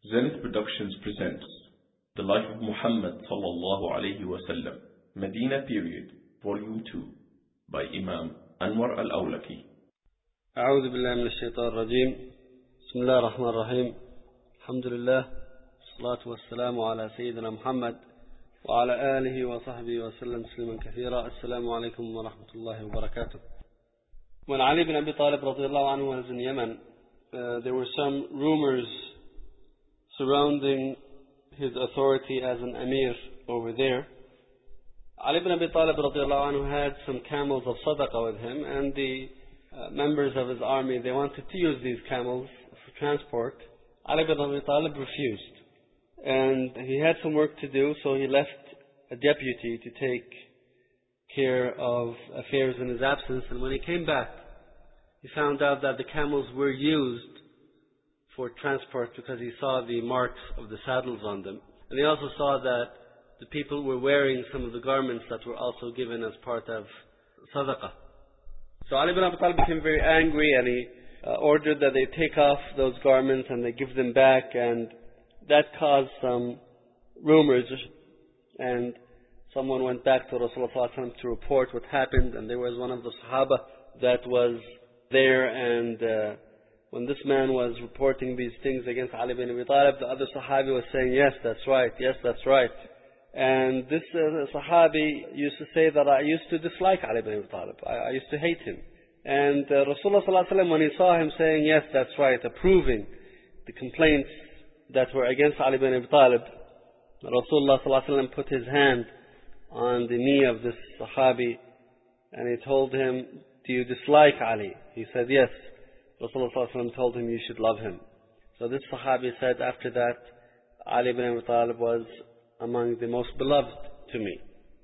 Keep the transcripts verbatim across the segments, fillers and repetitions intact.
Zenith Productions presents The Life of Muhammad sallallahu alayhi wa sallam, Medina Period, Volume two, by Imam Anwar al-Awlaki. أعوذ بالله من الشيطان الرجيم. بسم الله الرحمن الرحيم. الحمد لله والصلاة والسلام على سيدنا محمد وعلى آله وصحبه وسلم تسليما كثيرا. السلام عليكم ورحمة الله وبركاته. When Ali ibn Abi Talib radiallahu anhu was in Yemen, uh, there were some rumors surrounding his authority as an emir over there. Ali ibn Abi Talib radiallahu anhu had some camels of sadaqah with him, and the uh, members of his army, they wanted to use these camels for transport. Ali ibn Abi Talib refused, and he had some work to do, so he left a deputy to take care of affairs in his absence. And when he came back, he found out that the camels were used for transport because he saw the marks of the saddles on them. And he also saw that the people were wearing some of the garments that were also given as part of sadaqah. So Ali ibn Abi Talib became very angry, and he uh, ordered that they take off those garments and they give them back, and that caused some rumors. And someone went back to Rasulullah to report what happened, and there was one of the Sahaba that was there, and uh, when this man was reporting these things against Ali ibn Abi Talib, the other Sahabi was saying, yes, that's right, yes, that's right. And this uh, Sahabi used to say that I used to dislike Ali ibn Abi Talib. I, I used to hate him. And uh, Rasulullah, when he saw him saying, yes, that's right, approving the complaints that were against Ali ibn Abi Talib, Rasulullah put his hand on the knee of this Sahabi, and he told him, do you dislike Ali? He said, yes. Rasulullah told him, you should love him. So this Sahabi said, after that, Ali ibn Abi Talib was among the most beloved to me.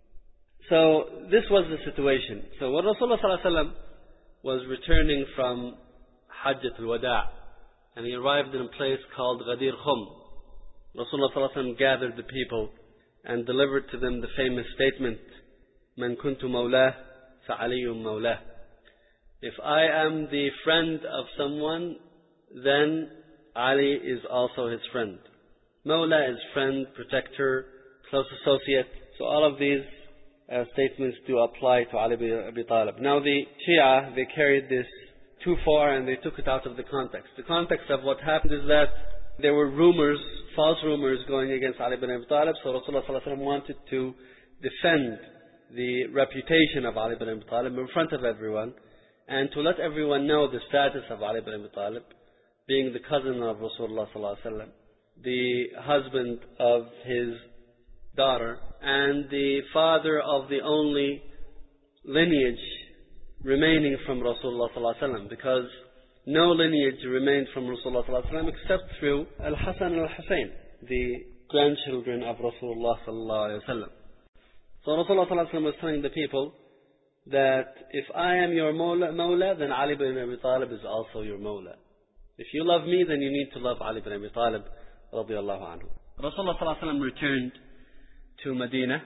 So this was the situation. So when Rasulullah was returning from Hajjat al-Wada', and he arrived in a place called Ghadir Khum, Rasulullah gathered the people and delivered to them the famous statement, Man kuntu mawlah, fa'aliyum mawlah. If I am the friend of someone, then Ali is also his friend. Mawla is friend, protector, close associate. So all of these uh, statements do apply to Ali ibn Abi Talib. Now the Shia, they carried this too far and they took it out of the context. The context of what happened is that there were rumors, false rumors going against Ali ibn Abi Talib, so Rasulullah wanted to defend the reputation of Ali ibn Abi Talib in front of everyone, and to let everyone know the status of Ali ibn Abi Talib, being the cousin of Rasulullah sallallahu alaihi wasallam, the husband of his daughter, and the father of the only lineage remaining from Rasulullah sallallahu alaihi wasallam, because no lineage remained from Rasulullah sallallahu alaihi wasallam except through Al-Hasan and Al-Husayn, the grandchildren of Rasulullah sallallahu alaihi wasallam. So Rasulullah sallallahu alaihi wasallam was telling the people that if I am your mawla, mawla, then Ali ibn Abi Talib is also your mawla. If you love me, then you need to love Ali ibn Abi Talib radiyallahu anhu. Rasulullah sallallahu alaihi wasallam returned to Medina,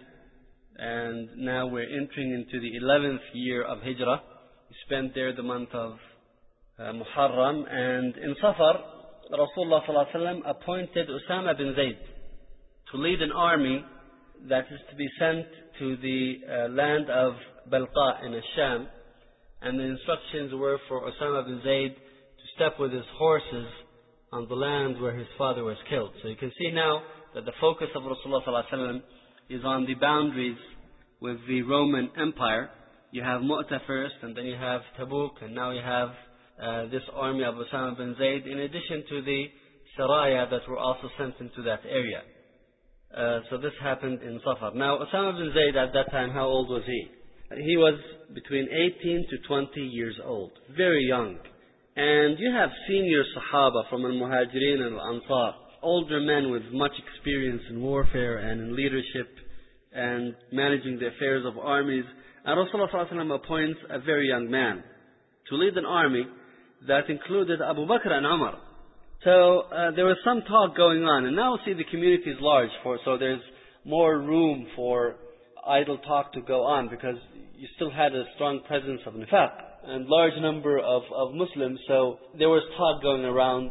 and now we're entering into the eleventh year of Hijrah. We spent there the month of uh, Muharram, and in Safar, Rasulullah sallallahu alaihi wasallam appointed Usama bin Zayd to lead an army that is to be sent to the uh, land of Balqa in Asham, and the instructions were for Usama bin Zayd to step with his horses on the land where his father was killed. So you can see now that the focus of Rasulullah sallallahu alaihi wasallam is on the boundaries with the Roman Empire. You have Mu'tah first, and then you have Tabuk, and now you have uh, this army of Usama bin Zayd, in addition to the Saraya that were also sent into that area. Uh, so this happened in Safar. Now Usama bin Zayd at that time, how old was he? He was between eighteen to twenty years old, very young. And you have senior Sahaba from Al-Muhajirin and Al-Ansar, older men with much experience in warfare and in leadership and managing the affairs of armies. And Rasulullah sallallahu alaihi wasallam appoints a very young man to lead an army that included Abu Bakr and Umar. So uh, there was some talk going on, and now see the community is large, for so there's more room for idle talk to go on, because you still had a strong presence of nifaq and large number of, of Muslims. So there was talk going around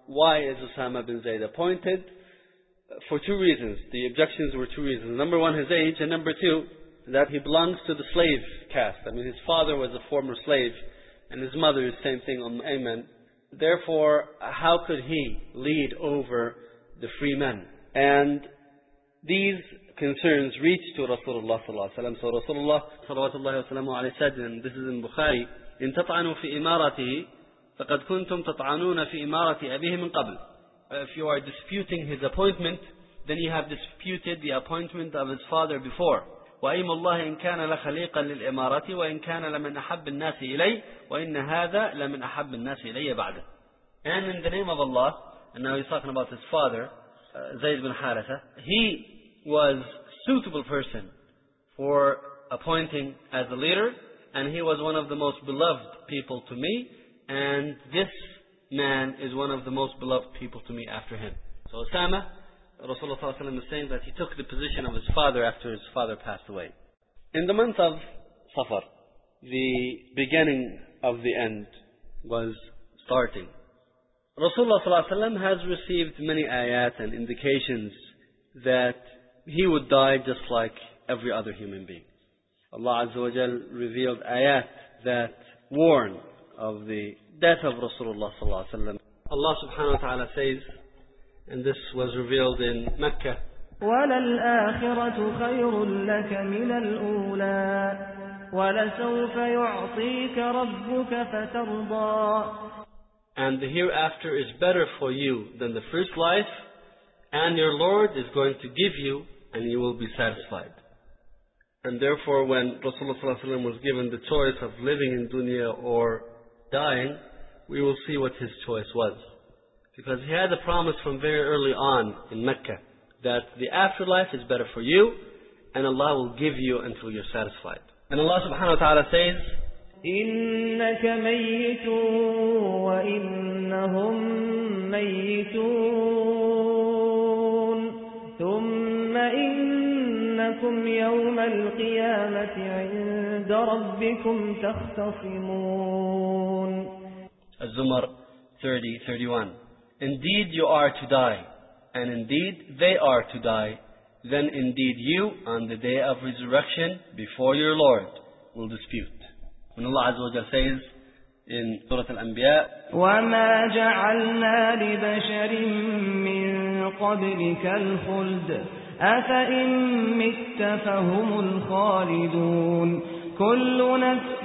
why is Usama bin Zayd appointed? For two reasons. The objections were two reasons. Number one, his age, and number two, that he belongs to the slave caste. I mean, his father was a former slave, and his mother is the same thing, Umm Ayman. Therefore, how could he lead over the free men? And these concerns reached to Rasulullah sallallahu alaihi wasallam. So Rasulullah sallallahu alaihi wasallam said, and this is in Bukhari, إن تطعنوا في إمارته فقد كنتم تطعنون في إمارة أبيه من قبل. If you are disputing his appointment, then you have disputed the appointment of his father before. وَأَيْمُ اللَّهِ إِنْ كَانَ لَخَلِيقًا لِلْإِمَارَةِ وَإِنْ كَانَ لَمَنْ أَحَبِّ النَّاسِ إِلَيْهِ وَإِنَّ هَذَا لَمَنْ أَحَبِّ النَّاسِ إِلَيَّ بَعْدَهُ. And in the name of Allah, and now he's talking about his father, uh, Zayd bin Haritha, he was suitable person for appointing as a leader, and he was one of the most beloved people to me, and this man is one of the most beloved people to me after him. So Usama, Rasulullah sallallahu alaihi wasallam is saying that he took the position of his father after his father passed away. In the month of Safar, the beginning of the end was starting. Rasulullah sallallahu alaihi wasallam has received many ayat and indications that he would die just like every other human being. Allah Azza wa Jal revealed ayat that warn of the death of Rasulullah sallallahu alaihi wasallam. Allah subhanahu wa ta'ala says, and this was revealed in Mecca, وَلَلْآخِرَةُ خَيْرٌ لَكَ مِنَ الْأُولَى وَلَسَوْفَ يُعْطِيكَ رَبُّكَ فَتَرْضَى. And the hereafter is better for you than the first life, and your Lord is going to give you, and you will be satisfied. And therefore, when Rasulullah sallallahu alaihi wasallam was given the choice of living in dunya or dying, we will see what his choice was. Because he had a promise from very early on in Mecca that the afterlife is better for you, and Allah will give you until you're satisfied. And Allah subhanahu wa ta'ala says, إِنَّكَ مَيِّتٌ وَإِنَّهُمْ مَيِّتُونَ ثُمَّ إِنَّكُمْ يَوْمَ الْقِيَامَةِ عِندَ رَبِّكُمْ تَخْتَصِمُونَ. Az-Zumar thirty thirty-one. Indeed you are to die, and indeed they are to die. Then indeed you, on the day of resurrection, before your Lord, will dispute. When Allah Azza wa Jal says in Surah Al-Anbiya, وَمَا جَعَلْنَا لِبَشَرٍ مِّن قَبْلِكَ الْخُلْدَ أَفَإِن مِّتَّ فَهُمُ الْخَالِدُونَ كُلُّ نَفْسٍ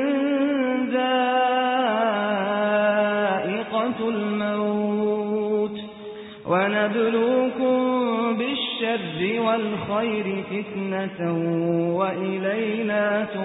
ذَائِقَةُ الْمَوْتِ وَنَبْلُوكُم بِالشَّرِّ وَالْخَيْرِ فِتْنَةً وَإِلَيْنَا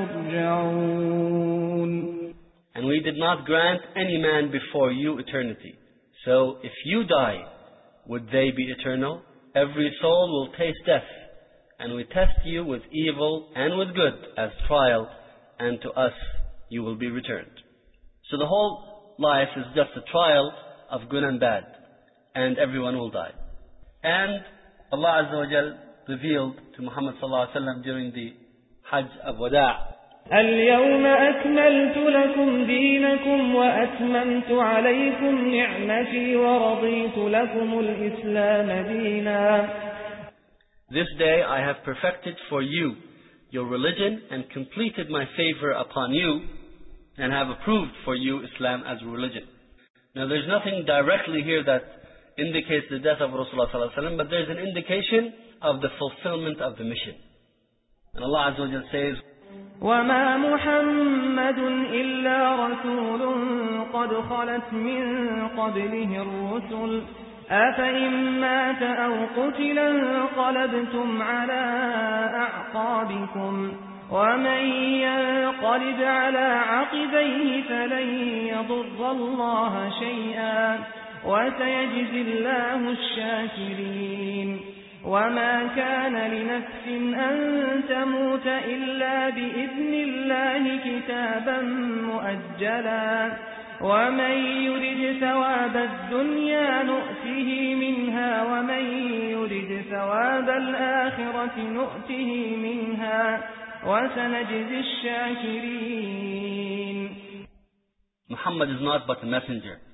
تُرْجَعُونَ. And we did not grant any man before you eternity. So if you die, would they be eternal? Every soul will taste death, and we test you with evil and with good as trial, and to us you will be returned. So the whole life is just a trial of good and bad, and everyone will die. And Allah Azza wa Jal revealed to Muhammad sallallahu alaihi wasallam during the Hajj of Wada', اليوم أكملت لكم دينكم وأتممت عليكم نعمتي ورضيت لكم الإسلام دينا. This day I have perfected for you your religion and completed my favor upon you and have approved for you Islam as a religion. Now there's nothing directly here that indicates the death of Rasulullah sallallahu alaihi wasallam, but there's an indication of the fulfillment of the mission. And Allah Azza wa Jalla says, وَمَا مُحَمَّدٌ إِلَّا رَسُولٌ قَدْ خَلَتْ مِن قَبْلِهِ الرُّسُلُ أَفَإِن مَّاتَ أَوْ قُتِلَ انقَلَبْتُمْ عَلَى أَعْقَابِكُمْ وَمَن يَنقَلِبْ عَلَى عَقِبَيْهِ فَلَن يَضُرَّ اللَّهَ شَيْئًا وَسَيَجْزِي اللَّهُ الشَّاكِرِينَ. وَمَا كَانَ لِنَفْسٍ أَن تَمُوتَ إِلَّا بِإِذْنِ اللَّهِ كِتَابًا مُؤَجَّلًا وَمَن يُرِدْ ثَوَابَ الدُّنْيَا نُؤْتِهِ مِنْهَا وَمَن يُرِدْ ثَوَابَ الْآخِرَةِ نُؤْتِهِ مِنْهَا وَسَنَجْزِي الشَّاكِرِينَ. Muhammad is not but a messenger.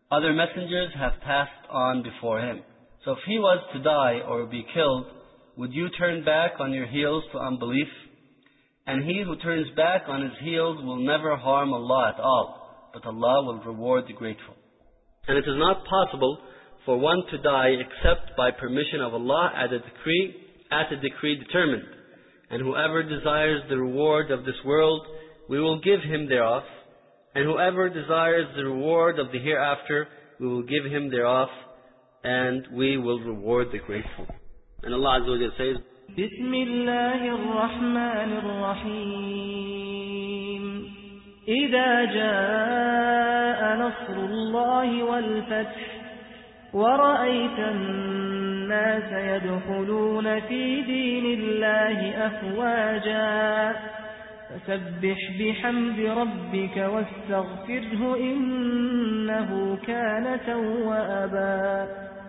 Other messengers have passed on before him. So if he was to die or be killed, would you turn back on your heels to unbelief? And he who turns back on his heels will never harm Allah at all, but Allah will reward the grateful. And it is not possible for one to die except by permission of Allah at a decree, at a decree determined. And whoever desires the reward of this world, we will give him thereof. And whoever desires the reward of the hereafter, we will give him thereof, and we will reward the grateful. And Allah Azza wa Jalla says, Bismillahir Rahmanir Rahim. إذا جاء نصر الله والفتح ورأيت الناس يدخلون في دين الله أفواجا فسبح بحمد ربك واستغفره إنه كان توابا.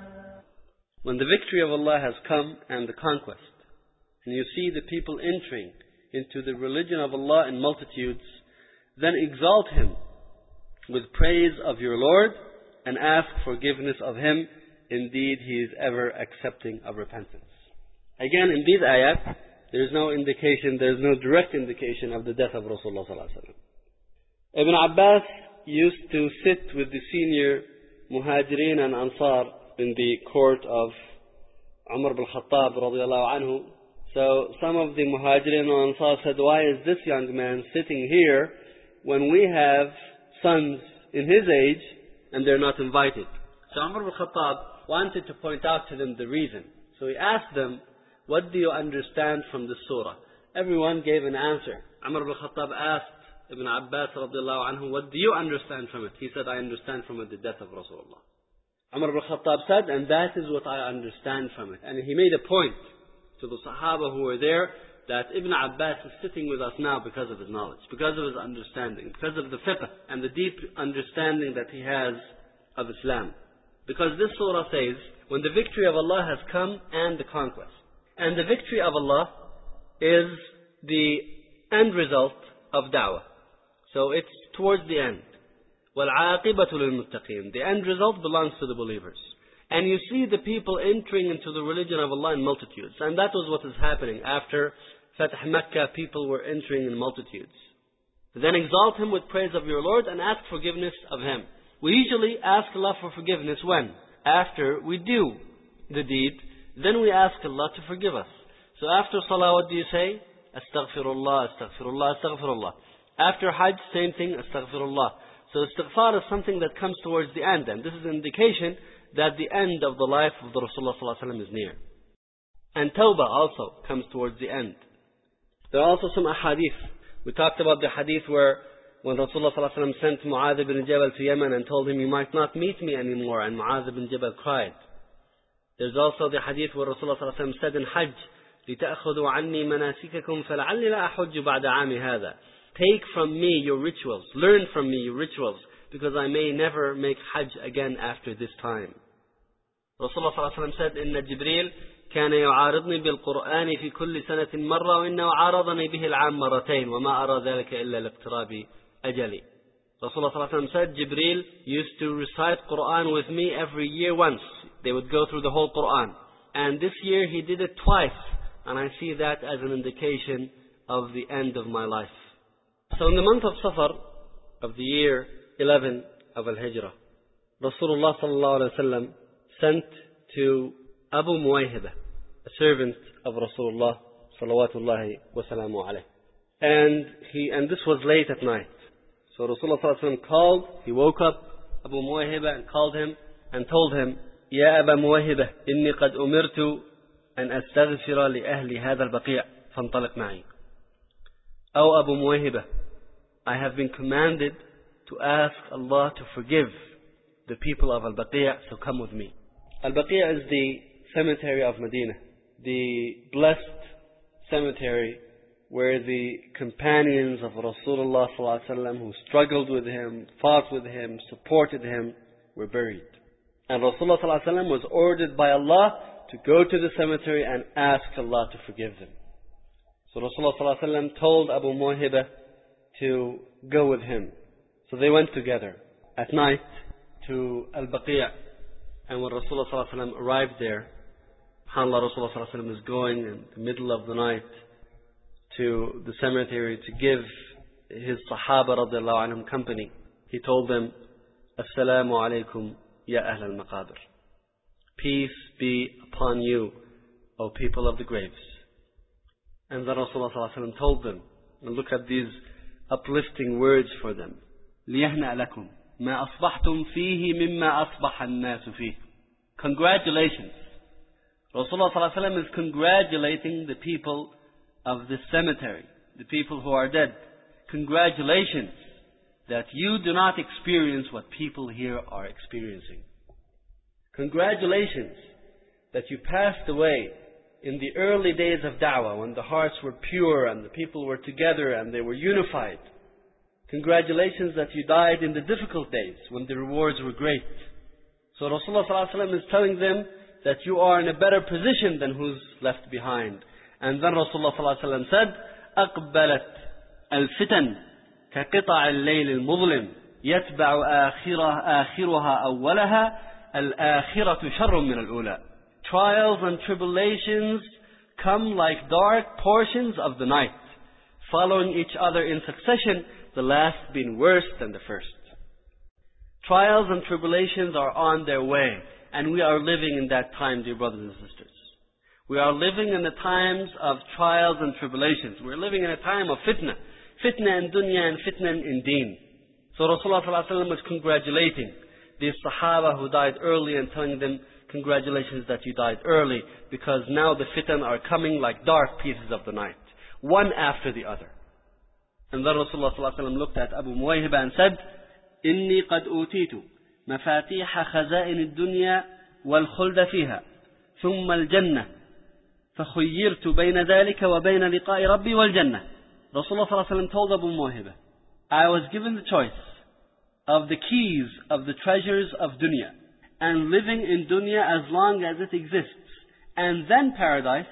When the victory of Allah has come and the conquest, and you see the people entering into the religion of Allah in multitudes, then exalt Him with praise of your Lord and ask forgiveness of Him. Indeed, He is ever accepting of repentance. Again, in these ayat, there is no indication, there is no direct indication of the death of Rasulullah sallallahu alaihi wasallam. Ibn Abbas used to sit with the senior Muhajirin and Ansar in the court of Umar ibn Khattab radiallahu anhu. So some of the Muhajirin and Ansar said, why is this young man sitting here when we have sons in his age and they're not invited? So Umar ibn Khattab wanted to point out to them the reason. So he asked them, what do you understand from this surah? Everyone gave an answer. Umar ibn Khattab asked Ibn Abbas radiallahu anhu, what do you understand from it? He said, I understand from it the death of Rasulullah. Umar ibn Khattab said, and that is what I understand from it. And he made a point to the Sahaba who were there that Ibn Abbas is sitting with us now because of his knowledge, because of his understanding, because of the fiqh and the deep understanding that he has of Islam. Because this surah says, when the victory of Allah has come and the conquest. And the victory of Allah is the end result of da'wah. So it's towards the end. وَالْعَاقِبَةُ لِلْمُتَّقِينَ. The end result belongs to the believers. And you see the people entering into the religion of Allah in multitudes. And that was what is happening. After Fatah Makkah, people were entering in multitudes. Then exalt Him with praise of your Lord and ask forgiveness of Him. We usually ask Allah for forgiveness when? After we do the deed, then we ask Allah to forgive us. So after Salah, what do you say? Astaghfirullah, Astaghfirullah, Astaghfirullah. After Hajj, same thing, Astaghfirullah. So istighfar is something that comes towards the end, and this is an indication that the end of the life of the Rasulullah sallallahu alaihi wasallam is near. And Tawbah also comes towards the end. There are also some ahadith. We talked about the hadith where when Rasulullah sallallahu alaihi wasallam sent Mu'adh ibn Jabal to Yemen and told him, you might not meet me anymore, and Mu'adh ibn Jabal cried. There's also the hadith where Rasulullah sallallahu alaihi wasallam said in Hajj, لِتَأْخُذُوا عَنِّي مَنَاسِكَكُمْ فَلَعَلِّ لَا أَحُجُّ بَعْدَ عَامِ هَذَا. Take from me your rituals, learn from me your rituals, because I may never make Hajj again after this time. Rasulullah sallallahu alaihi wasallam said, إن جبريل كان يعارضني بالقرآن في كل سنة مرة وإنه عارضني به العام مرتين وما أرى ذلك إلا لاقتراب أجلي. Rasulullah sallallahu alaihi wasallam said, Jibreel used to recite Quran with me every year once. They would go through the whole Quran. And this year he did it twice. And I see that as an indication of the end of my life. So in the month of Safar of the year eleven of Al-Hijrah, Rasulullah sallallahu alaihi wasallam sent to Abu Muwayhiba, a servant of Rasulullah salawatullahi wa salamu alayhi. And he, and this was late at night. So Rasulullah sallallahu alaihi wasallam called, he woke up Abu Muwayhiba and called him and told him, يا أبا موهبة إني قد أمرت أن أستغفر لأهل هذا البقيع فانطلق معي. أو أبو موهبة, I have been commanded to ask Allah to forgive the people of Al-Baqi', so come with me. Al-Baqi' is the cemetery of Medina, the blessed cemetery where the companions of Rasulullah sallallahu alaihi wasallam who struggled with him, fought with him, supported him, were buried. And Rasulullah sallallahu alaihi wasallam was ordered by Allah to go to the cemetery and ask Allah to forgive them. So Rasulullah sallallahu alaihi wasallam told Abu Muwayhiba to go with him. So they went together at night to to Al-Baqi'. And when Rasulullah sallallahu alaihi wasallam arrived there, subhanAllah, Rasulullah sallallahu alaihi wasallam is going in the middle of the night to the cemetery to give his Sahaba radiallahu anhum company. He told them, Assalamu alaikum ya ahl al-maqabir. Peace be upon you, O people of the graves. And then Rasulullah sallallahu alaihi wasallam told them, and look at these uplifting words for them. لِيَهْنَأْ لَكُمْ مَا أَصْبَحْتُمْ فِيهِ مِمَّا أَصْبَحَ النَّاسُ فِيهِ. Congratulations. Rasulullah sallallahu alaihi wasallam is congratulating the people of this cemetery, the people who are dead. Congratulations that you do not experience what people here are experiencing. Congratulations that you passed away in the early days of da'wah, when the hearts were pure and the people were together and they were unified. Congratulations that you died in the difficult days when the rewards were great. So Rasulullah sallallahu alaihi wasallam is telling them that you are in a better position than who's left behind. And then Rasulullah sallallahu alaihi wasallam said, أقبلت الفتن كقطع الليل المظلم يتبع آخرها آخرها أولها الآخرة شر من الأولى. Trials and tribulations come like dark portions of the night, following each other in succession, the last being worse than the first. Trials and tribulations are on their way, and we are living in that time, dear brothers and sisters. We are living in the times of trials and tribulations. We're living in a time of fitna. Fitna in dunya and fitna in deen. So Rasulullah sallallahu alaihi wasallam was congratulating these Sahaba who died early and telling them, congratulations that you died early, because now the fitan are coming like dark pieces of the night, one after the other. And then Rasulullah sallallahu alaihi wasallam looked at Abu Muwayhiba and said, إني قد أوتيت مفاتيح خزائن الدنيا والخلد فيها ثم الجنة فخيرت بين ذلك وبين لقاء ربي والجنة. Rasulullah sallallahu alaihi wasallam told Abu Muwayhiba, I was given the choice of the keys of the treasures of dunya and living in dunya as long as it exists, and then paradise,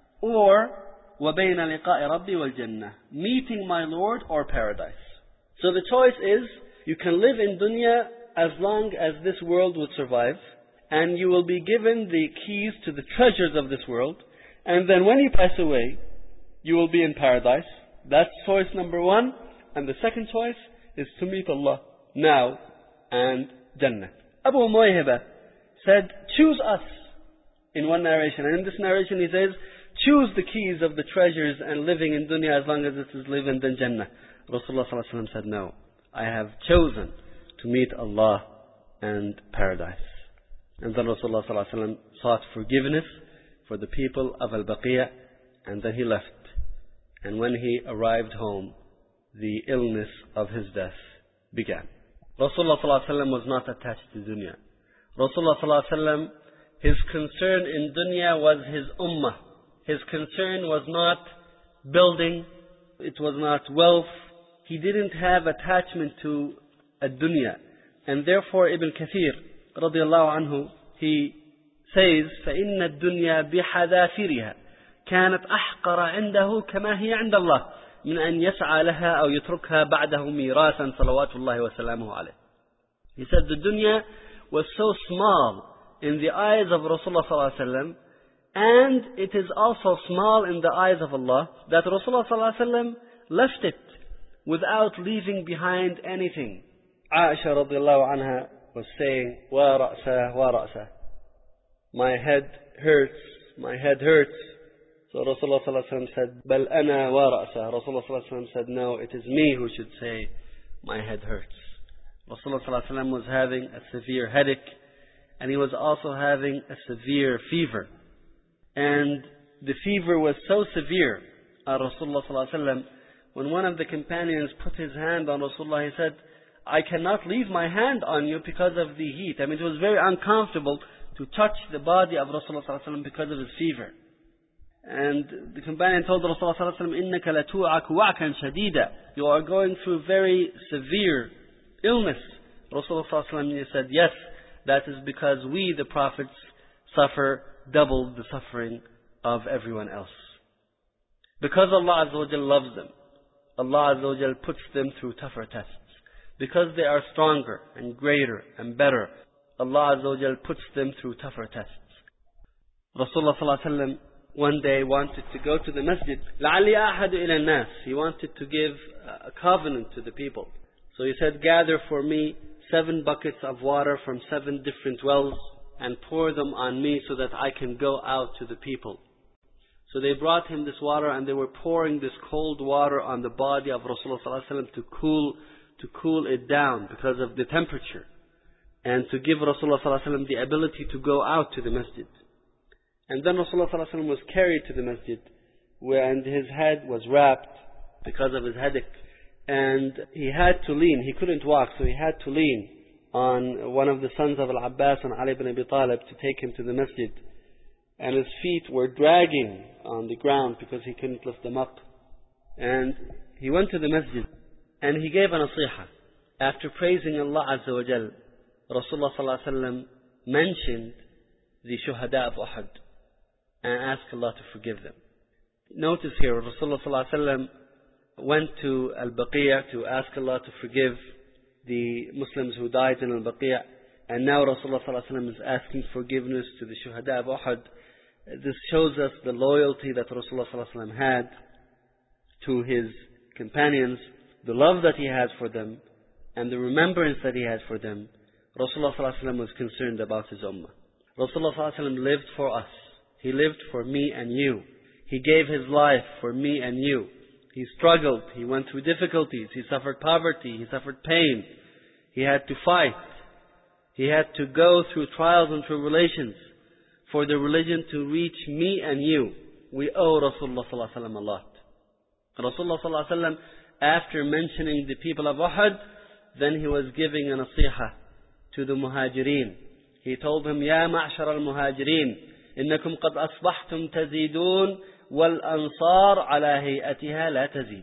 or وَبَيْنَ لِقَاءِ رَبِّي وَالْجَنَّةِ, meeting my Lord or paradise. So the choice is, you can live in dunya as long as this world would survive, and you will be given the keys to the treasures of this world, and then when you pass away, you will be in paradise. That's choice number one. And the second choice is to meet Allah now and Jannah. Abu Muwayhiba said, choose us, in one narration. And in this narration he says, choose the keys of the treasures and living in dunya as long as it is living in Jannah. Rasulullah sallallahu alaihi wasallam said, no, I have chosen to meet Allah and paradise. And then Rasulullah sallallahu alaihi wasallam sought forgiveness for the people of Al-Baqi', and then he left. And when he arrived home, the illness of his death began. Rasulullah sallallahu alaihi wasallam was not attached to dunya. Rasulullah sallallahu alaihi wasallam, his concern in dunya was his ummah. His concern was not building, it was not wealth. He didn't have attachment to a dunya. And therefore Ibn Kathir radiallahu anhu, he says, فَإِنَّ الدُّنْيَا بِحَذَافِرِهَا كانت أحقر عنده كما هي عند الله من أن يسعى لها أو يتركها بعده ميراثا صلوات الله وسلامه عليه. He said the dunya was so small in the eyes of Rasulullah sallallahu alaihi wasallam, and it is also small in the eyes of Allah, that Rasulullah sallallahu alaihi wasallam left it without leaving behind anything. Aisha radiallahu anha was saying, wa ra'sa, wa ra'sa. My head hurts, my head hurts. So Rasulullah sallallahu alaihi wasallam said, Bal ana wa ra'sa. Rasulullah sallallahu alaihi wasallam said, no, it is me who should say, my head hurts. Rasulullah sallallahu alaihi wasallam was having a severe headache, and he was also having a severe fever. And the fever was so severe at Rasulullah sallallahu alaihi wasallam, when one of the companions put his hand on Rasulullah, he said, I cannot leave my hand on you because of the heat. I mean, it was very uncomfortable to touch the body of Rasulullah sallallahu alaihi wasallam because of his fever. And the companion told Rasulullah sallallahu alaihi wasallam, إِنَّكَ لَتُوعَكُ وَعْكًا شَدِيدًا. You are going through very severe illness. Rasulullah sallallahu alaihi wasallam said, yes, that is because we, the prophets, suffer double the suffering of everyone else. Because Allah Azza wa Jal loves them, Allah Azza wa Jal puts them through tougher tests. because they are stronger and greater and better, Allah Azza wa Jal puts them through tougher tests. Rasulullah sallallahu alaihi wasallam one day wanted to go to the masjid. لَعَلِّي أَحَدُ إِلَى النَّاسِ. He wanted to give a covenant to the people. So he said, gather for me seven buckets of water from seven different wells and pour them on me so that I can go out to the people. So they brought him this water and they were pouring this cold water on the body of Rasulullah sallallahu alaihi wasallam to cool, to cool it down because of the temperature, and to give Rasulullah sallallahu alaihi wasallam the ability to go out to the masjid. And then Rasulullah sallallahu alaihi wasallam was carried to the masjid, where and his head was wrapped because of his headache, and he had to lean. He couldn't walk, so he had to lean on one of the sons of Al-Abbas and Ali ibn Abi Talib to take him to the masjid. And his feet were dragging on the ground because he couldn't lift them up. And he went to the masjid and he gave a nasiha. After praising Allah Azza wa Jal, Rasulullah sallallahu alaihi wasallam mentioned the shuhada of Uhud and asked Allah to forgive them. Notice here, Rasulullah sallallahu alaihi wasallam went to Al-Baqiyah to ask Allah to forgive the Muslims who died in Al-Baqiyah, and now Rasulullah sallallahu alaihi wasallam is asking forgiveness to the shuhada of Uhud. This shows us the loyalty that Rasulullah sallallahu alaihi wasallam had to his companions, the love that he had for them, and the remembrance that he had for them. Rasulullah sallallahu alaihi wasallam was concerned about his ummah. Rasulullah sallallahu alaihi wasallam lived for us. He lived for me and you. He gave his life for me and you. He struggled. He went through difficulties. He suffered poverty. He suffered pain. He had to fight. He had to go through trials and tribulations for the religion to reach me and you. We owe Rasulullah sallallahu alaihi wasallam a lot. Rasulullah sallallahu alaihi wasallam, after mentioning the people of Uhud, then he was giving a nasiha to the muhajirin. He told them, Ya ma'shar al-muhajirin, innakum qad asbahtum tazidun wal ansar ala hayatiha la tazid.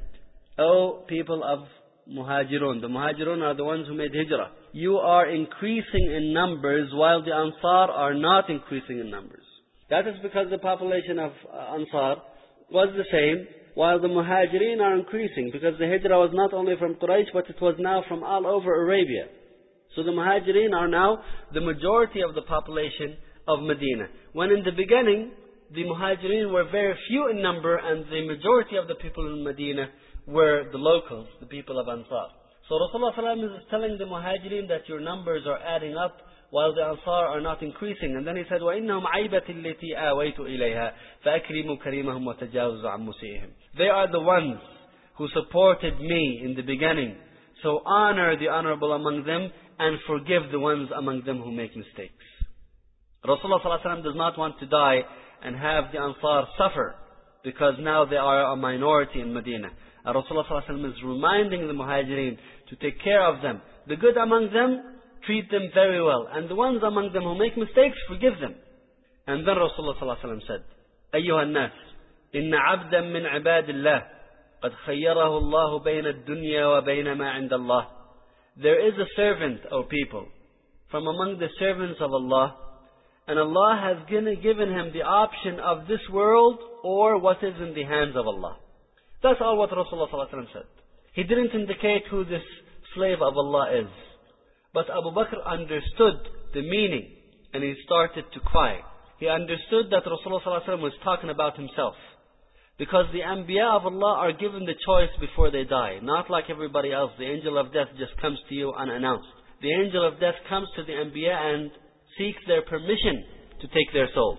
O people of muhajirun, the muhajirun are the ones who made hijrah. You are increasing in numbers while the Ansar are not increasing in numbers. That is because the population of Ansar was the same, while the Muhajirin are increasing, because the hijrah was not only from Quraysh, but it was now from all over Arabia. So the Muhajirin are now the majority of the population of Medina. When in the beginning, the Muhajirin were very few in number, and the majority of the people in Medina were the locals, the people of Ansar. So Rasulullah sallallahu alaihi wasallam is telling the Muhajirin that your numbers are adding up while the Ansar are not increasing. And then he said, وَإِنَّهُمْ عَيْبَةِ الَّتِي آوَيْتُ إِلَيْهَا فَأَكْرِمُوا كَرِيمَهُمْ وَتَجَاوُزُوا عَنْ مُسِيئِهِمْ. They are the ones who supported me in the beginning. So honor the honorable among them and forgive the ones among them who make mistakes. Rasulullah sallallahu alaihi wasallam does not want to die and have the Ansar suffer because now they are a minority in Medina. And Rasulullah sallallahu alaihi wasallam is reminding the Muhajirin to take care of them. The good among them, treat them very well. And the ones among them who make mistakes, forgive them. And then Rasulullah sallallahu alaihi wasallam said, أيها الناس إن عبدا من عباد الله قد خيره الله بين الدنيا وبين ما عند الله. There is a servant, O people, from among the servants of Allah, and Allah has given him the option of this world or what is in the hands of Allah. That's all what Rasulullah sallallahu alaihi wasallam said. He didn't indicate who this slave of Allah is. But Abu Bakr understood the meaning and he started to cry. He understood that Rasulullah sallallahu alaihi wasallam was talking about himself. Because the Anbiya of Allah are given the choice before they die. Not like everybody else. The angel of death just comes to you unannounced. The angel of death comes to the Anbiya and seeks their permission to take their souls.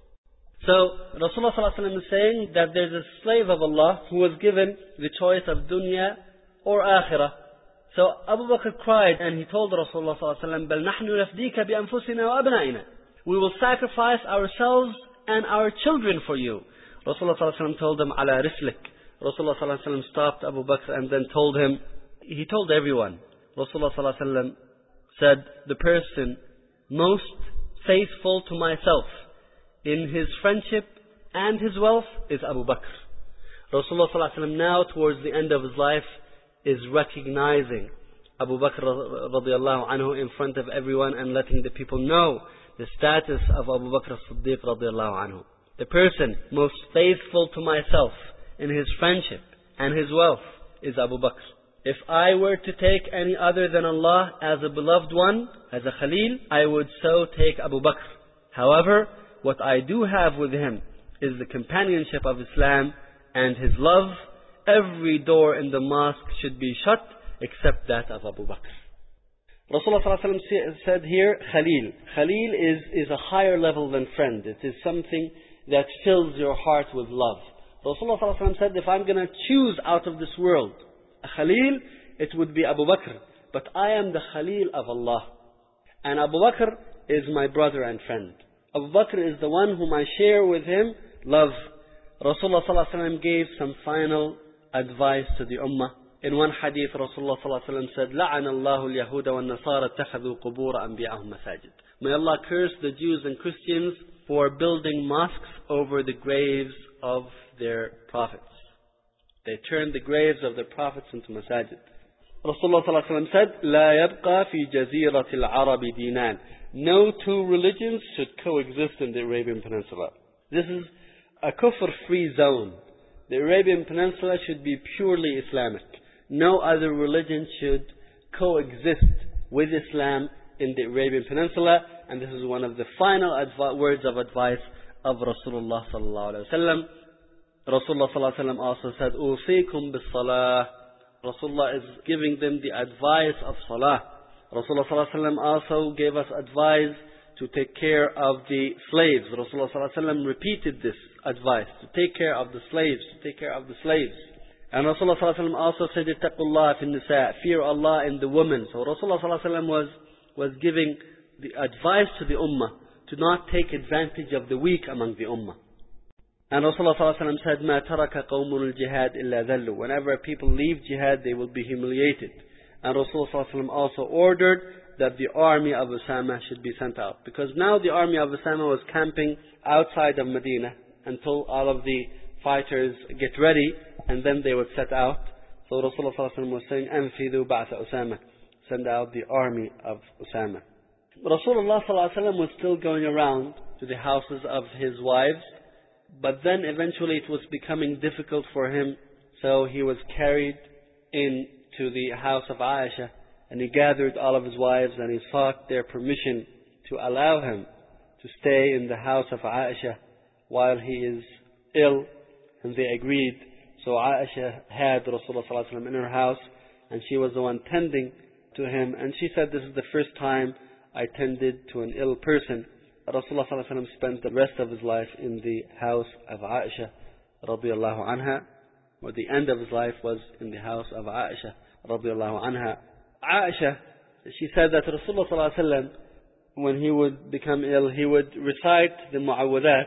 So Rasulullah sallallahu alaihi wasallam is saying that there's a slave of Allah who was given the choice of dunya or akhirah. So Abu Bakr cried and he told Rasulullah sallallahu alaihi wasallam, بَلْ نَحْنُ نَفْدِيكَ بِأَنفُسِنَا وَأَبْنَائِنَا. We will sacrifice ourselves and our children for you. Rasulullah sallallahu alaihi wasallam told him, عَلَى رِسْلِكَ. Rasulullah sallallahu alaihi wasallam stopped Abu Bakr and then told him, he told everyone. Rasulullah sallallahu alaihi wasallam said, the person most faithful to myself in his friendship and his wealth is Abu Bakr. Rasulullah sallallahu alaihi wasallam now towards the end of his life is recognizing Abu Bakr radiallahu anhu in front of everyone and letting the people know the status of Abu Bakr as-Siddiq radiallahu anhu. The person most faithful to myself in his friendship and his wealth is Abu Bakr. If I were to take any other than Allah as a beloved one, as a Khalil, I would so take Abu Bakr. However, what I do have with him is the companionship of Islam and his love. Every door in the mosque should be shut except that of Abu Bakr. Rasulullah sallallahu alaihi wasallam said here, Khalil. Khalil is, is a higher level than friend. It is something that fills your heart with love. Rasulullah sallallahu alaihi wasallam said, if I'm going to choose out of this world a Khalil, it would be Abu Bakr. But I am the Khalil of Allah. And Abu Bakr is my brother and friend. Abu Bakr is the one whom I share with him love. Rasulullah sallallahu alaihi wasallam gave some final advice to the ummah. In one hadith, Rasulullah sallallahu alaihi wasallam said, لَعَنَ اللَّهُ الْيَهُودَ وَالنَّصَارَ اتَّخَذُوا قُبُورَ أَنْبِيَائِهِمْ مَسَاجِدَ. May Allah curse the Jews and Christians for building mosques over the graves of their prophets. They turned the graves of their prophets into masajid. Rasulullah sallallahu alaihi wasallam said, لا يبقى في جزيرة العرب دينان. No two religions should coexist in the Arabian Peninsula. This is a kufr-free zone. The Arabian Peninsula should be purely Islamic. No other religion should coexist with Islam in the Arabian Peninsula. And this is one of the final adv- words of advice of Rasulullah sallallahu alaihi wasallam. Rasulullah sallallahu alaihi wasallam also said, أوصيكم بالصلاة. Rasulullah is giving them the advice of salah. Rasulullah sallallahu alaihi wasallam also gave us advice to take care of the slaves. Rasulullah sallallahu alaihi wasallam repeated this advice, to take care of the slaves, to take care of the slaves. And Rasulullah sallallahu alaihi wasallam also said, اتقوا في النساء, fear Allah in the women. So Rasulullah sallallahu alaihi wasallam was, was giving the advice to the ummah to not take advantage of the weak among the ummah. And Rasulullah sallallahu alaihi wasallam said, مَا تَرَكَ قَوْمٌ الْجِهَادِ إِلَّا ذَلُّ. Whenever people leave jihad, they will be humiliated. And Rasulullah sallallahu alaihi wasallam also ordered that the army of Usama should be sent out. Because now the army of Usama was camping outside of Medina until all of the fighters get ready, and then they would set out. So Rasulullah sallallahu alaihi wasallam was saying, أَنْفِذُوا بَعْثَ Usama. Send out the army of Usama. Rasulullah sallallahu alaihi wasallam was still going around to the houses of his wives. But then eventually it was becoming difficult for him, so he was carried into the house of Aisha, and he gathered all of his wives and he sought their permission to allow him to stay in the house of Aisha while he is ill, and they agreed. So Aisha had Rasulullah sallallahu alaihi wasallam in her house, and she was the one tending to him, and she said, this is the first time I tended to an ill person. Rasulullah sallallahu alaihi wasallam spent the rest of his life in the house of Aisha radiallahu anha, or the end of his life was in the house of Aisha radiallahu anha. Aisha, she said that Rasulullah sallallahu alaihi wasallam, when he would become ill, he would recite the mu'awwadat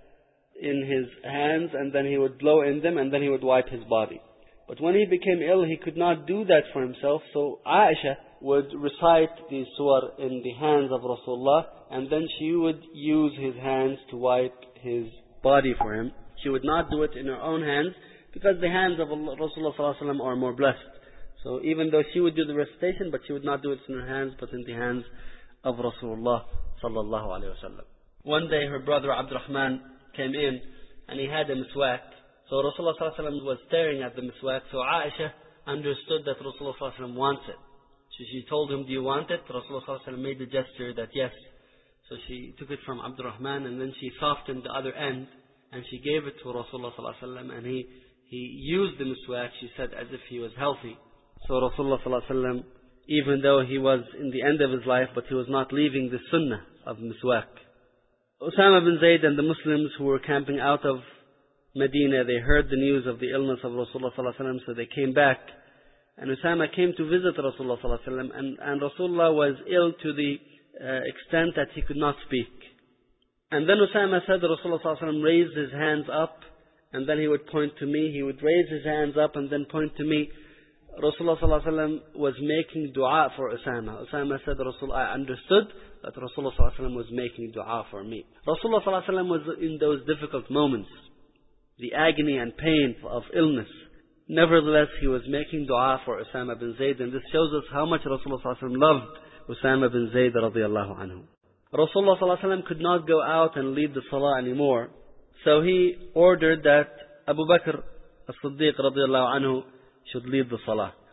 in his hands, and then he would blow in them, and then he would wipe his body. But when he became ill, he could not do that for himself, so Aisha would recite the surah in the hands of Rasulullah, and then she would use his hands to wipe his body for him. She would not do it in her own hands, because the hands of Allah, Rasulullah sallallahu alaihi wasallam are more blessed. So even though she would do the recitation, but she would not do it in her hands, but in the hands of Rasulullah sallallahu alaihi wasallam. One day her brother Abdurrahman came in, and he had a miswak. So Rasulullah sallallahu alaihi wasallam was staring at the miswak, so Aisha understood that Rasulullah sallallahu alaihi wasallam wants it. So she told him, do you want it? Rasulullah sallallahu alaihi wasallam made the gesture that yes. So she took it from Abdurrahman, and then she softened the other end, and she gave it to Rasulullah sallallahu alaihi wasallam, and he, he used the miswak, she said, as if he was healthy. So Rasulullah sallallahu alaihi wasallam, even though he was in the end of his life, but he was not leaving the sunnah of miswak. Usama bin Zayd and the Muslims who were camping out of Medina, they heard the news of the illness of Rasulullah sallallahu alaihi wasallam, so they came back. And Usama came to visit Rasulullah sallallahu alaihi wasallam, and, and Rasulullah was ill to the uh, extent that he could not speak. And then Usama said that Rasulullah sallallahu alaihi wasallam raised his hands up, and then he would point to me. He would raise his hands up and then point to me. Rasulullah sallallahu alaihi wasallam was making dua for Usama. Usama said, Rasul, I understood that Rasulullah sallallahu alaihi wasallam was making dua for me. Rasulullah sallallahu alaihi wasallam was in those difficult moments, the agony and pain of illness. Nevertheless, he was making dua for Usama bin Zayd, and this shows us how much Rasulullah sallallahu alaihi wasallam loved Usama bin Zayd radiyallahu anhu. Rasulullah sallallahu alaihi wasallam could not go out and lead the salah anymore, so he ordered that Abu Bakr as-Siddiq radiyallahu anhu should lead the salah.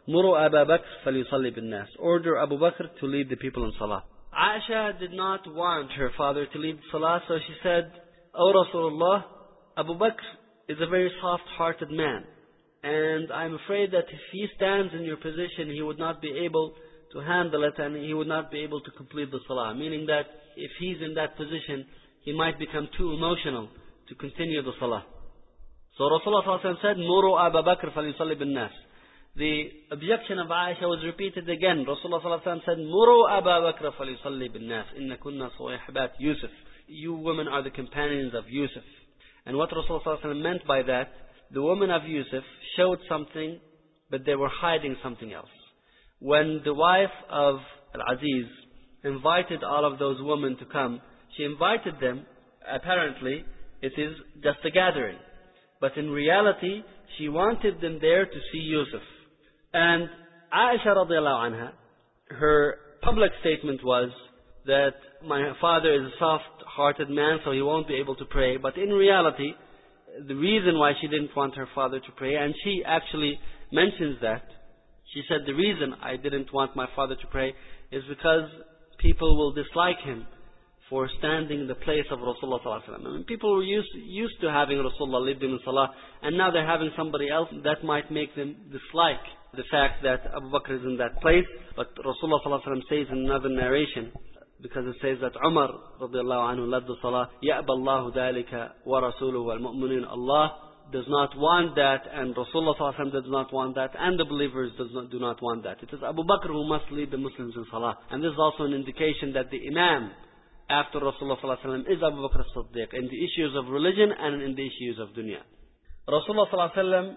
مُرُوا أَبَا بَكْرٍ فَلْيُصَلِّ بِالنَّاسِ. Order Abu Bakr to lead the people in salah. Aisha did not want her father to lead salah, so she said, O Rasulullah, Abu Bakr is a very soft-hearted man, and I'm afraid that if he stands in your position, he would not be able to handle it, and he would not be able to complete the salah. Meaning that if he's in that position, he might become too emotional to continue the salah. So Rasulullah said, Muru Abu Bakr falyusalli bin nas. The objection of Aisha was repeated again. Rasulullah said, Muru Abu Bakr falyusalli bin nas. Inna kunna suwayhabat Yusuf. You women are the companions of Yusuf. And what Rasulullah meant by that, the women of Yusuf showed something, but they were hiding something else. When the wife of Al-Aziz invited all of those women to come, she invited them, apparently it is just a gathering. But in reality, she wanted them there to see Yusuf. And Aisha radiallahu anha, her public statement was that my father is a soft-hearted man, so he won't be able to pray. But in reality, the reason why she didn't want her father to pray, and she actually mentions that, she said, the reason I didn't want my father to pray is because people will dislike him for standing in the place of Rasulullah sallallahu alaihi wasallam. I mean, people were used, used to having Rasulullah lead them in salah, and now they're having somebody else. That might make them dislike the fact that Abu Bakr is in that place. But Rasulullah sallallahu alaihi wasallam says in another narration, because it says that Umar radiallahu anhu led the salah, يَأْبَى اللَّهُ ذَلِكَ وَرَسُولُهُ وَالْمُؤْمِنِينَ. Allah does not want that, and Rasulullah sallallahu alaihi wasallam does not want that, and the believers does not, do not want that. It is Abu Bakr who must lead the Muslims in salah. And this is also an indication that the Imam after Rasulullah sallallahu alaihi wasallam is Abu Bakr as-Siddiq in the issues of religion and in the issues of dunya. Rasulullah sallallahu alaihi wasallam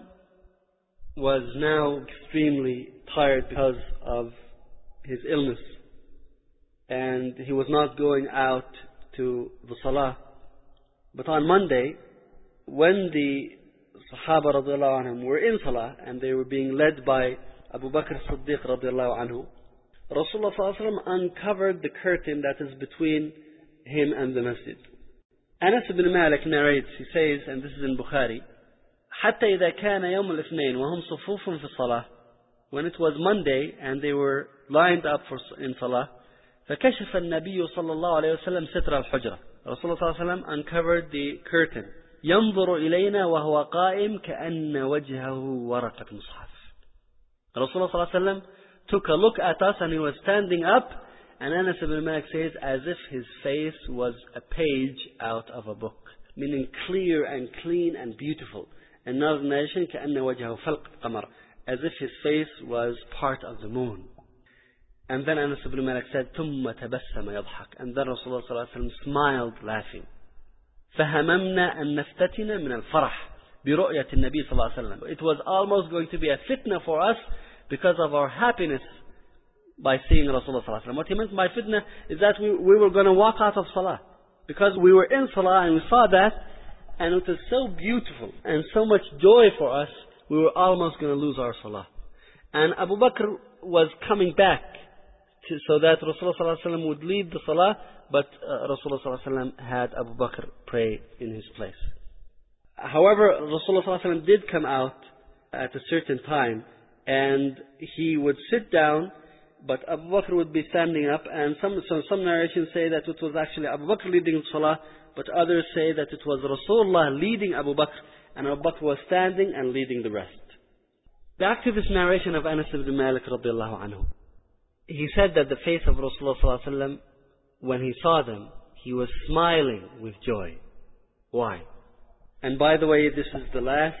was now extremely tired because of his illness, and he was not going out to the salah. But on Monday, when the Sahaba radiallahu anhum were in salah and they were being led by Abu Bakr as-Siddiq radiallahu anhu, Rasulullah sallallahu alaihi wasallam uncovered the curtain that is between him and the masjid. Anas ibn Malik narrates, he says, and this is in Bukhari, حتى إذا كان يوم الاثنين وهم صفوف في الصلاة, when it was Monday and they were lined up for in salah, فكشف النبي صلى الله عليه وسلم ستر الحجرة. Rasulullah sallallahu alaihi wasallam uncovered the curtain. ينظر إلينا وهو قائم كأن وجهه ورقة مصحف. Rasulullah sallallahu alaihi wasallam took a look at us and he was standing up, and Anas ibn Malik says as if his face was a page out of a book, meaning clear and clean and beautiful. Another narration, كأن وجهه فلق القمر, as if his face was part of the moon. And then Anas ibn Malik said, ثم تبسم يضحك, and then Rasulullah sallallahu alaihi wasallam smiled laughing. فهممنا أن نفتتن من الفرح برؤية النبي صلى الله عليه وسلم. It was almost going to be a fitna for us because of our happiness by seeing Rasulullah sallallahu alaihi wasallam. What he meant by fitna is that we, we were going to walk out of salah, because we were in salah and we saw that, and it was so beautiful and so much joy for us, we were almost going to lose our salah. And Abu Bakr was coming back to, so that Rasulullah sallallahu alaihi wasallam would lead the salah, but uh, Rasulullah sallallahu alaihi wasallam had Abu Bakr pray in his place. However, Rasulullah sallallahu alaihi wasallam did come out at a certain time, and he would sit down, but Abu Bakr would be standing up, and some, so some narrations say that it was actually Abu Bakr leading the salah, but others say that it was Rasulullah leading Abu Bakr, and Abu Bakr was standing and leading the rest. Back to this narration of Anas ibn Malik radiallahu anhu. He said that the face of Rasulullah sallallahu alaihi wasallam, when he saw them, he was smiling with joy. Why? And by the way, this is the last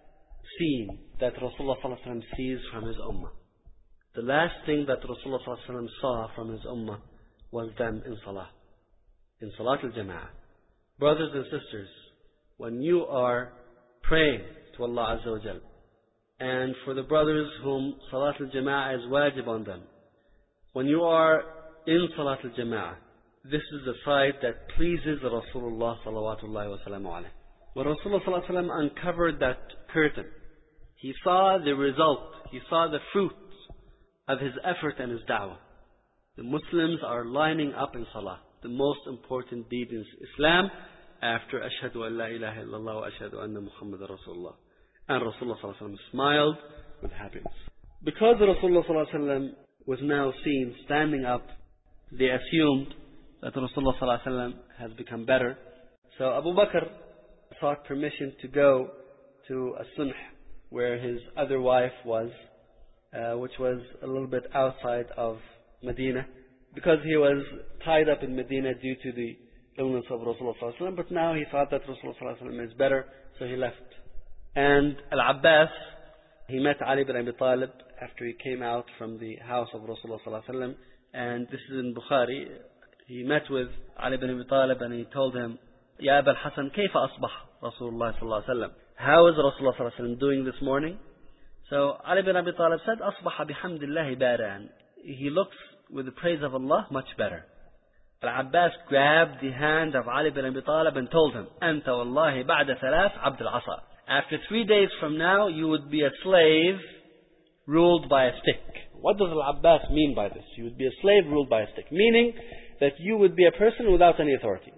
scene that Rasulullah sallallahu alaihi wasallam sees from his ummah. The last thing that Rasulullah sallallahu alaihi wasallam saw from his ummah was them in salah, in salat al-jama'ah. Brothers and sisters, when you are praying to Allah Azza wa Jal, and for the brothers whom salat al-jama'ah is wajib on them, when you are in salat al-jama'ah, this is the side that pleases Rasulullah sallallahu alaihi wasallam. When Rasulullah sallallahu alaihi wasallam uncovered that curtain, he saw the result, he saw the fruit of his effort and his da'wah. The Muslims are lining up in salah, the most important deed in Islam, after Ashhadu an la ilaha illallah wa Ashhadu anna Muhammadan Rasulullah. And Rasulullah sallallahu alaihi wasallam smiled with happiness. because Rasulullah sallallahu alaihi wasallam was now seen standing up, they assumed that Rasulullah sallallahu alaihi wasallam has become better. So Abu Bakr sought permission to go to a sunh where his other wife was, uh, which was a little bit outside of Medina, because he was tied up in Medina due to the illness of Rasulullah sallallahu alaihi wasallam. But now he thought that Rasulullah sallallahu alaihi wasallam is better, so he left. And Al-Abbas, he met Ali ibn Abi Talib after he came out from the house of Rasulullah sallallahu alaihi wasallam, and this is in Bukhari. He met with Ali ibn Abi Talib and he told him, Ya Aba al-Hasan, kayfa asbah Rasulullah sallallahu alaihi wasallam? How is Rasulullah sallallahu alaihi wasallam doing this morning? So Ali ibn Abi Talib said, Asbaha bihamdillahi baran. He looks with the praise of Allah much better. Al-Abbas grabbed the hand of Ali ibn Abi Talib and told him, Anta wallahi ba'da thalath abd al-asa. After three days from now, you would be a slave ruled by a stick. What does Al-Abbas mean by this? You would be a slave ruled by a stick. Meaning that you would be a person without any authority.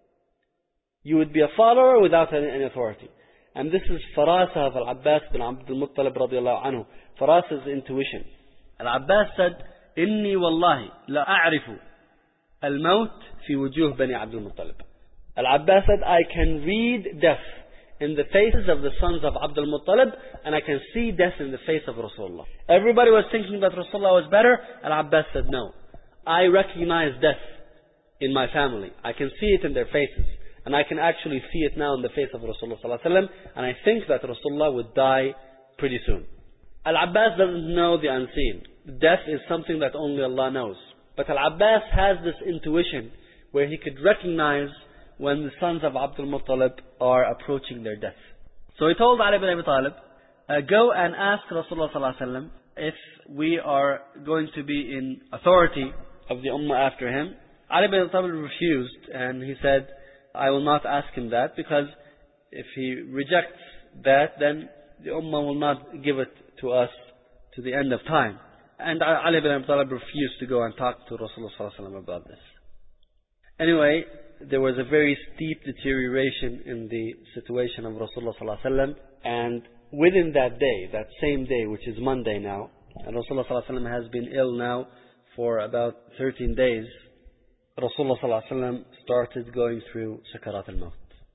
You would be a follower without any, any authority. And this is farasa of Al-Abbas bin Abd al-Muttalib radiallahu anhu. Farasa's intuition. Al-Abbas said, Inni wallahi la a'rifu al-maut fi wujuh bani Abd al-Muttalib. Al-Abbas said, I can read death in the faces of the sons of Abd al-Muttalib, and I can see death in the face of Rasulullah. Everybody was thinking that Rasulullah was better. Al-Abbas said, no. I recognize death in my family. I can see it in their faces. And I can actually see it now in the face of Rasulullah sallallahu alaihi wasallam, and I think that Rasulullah would die pretty soon. Al-Abbas doesn't know the unseen. Death is something that only Allah knows. But Al-Abbas has this intuition where he could recognize when the sons of Abd al-Muttalib are approaching their death. So he told Ali ibn Abi Talib, uh, go and ask Rasulullah sallallahu alaihi wasallam if we are going to be in authority of the ummah after him. Ali ibn Abi Talib refused, and he said, I will not ask him that, because if he rejects that, then the ummah will not give it to us to the end of time. And Ali ibn Abi Talib refused to go and talk to Rasulullah sallallahu alaihi wasallam about this. Anyway, there was a very steep deterioration in the situation of Rasulullah sallallahu alaihi wasallam, and within that day, that same day, which is Monday now, and Rasulullah sallallahu alaihi wasallam has been ill now for about thirteen days, Rasulullah sallallahu alaihi wasallam started going through Sakarat al-Maut.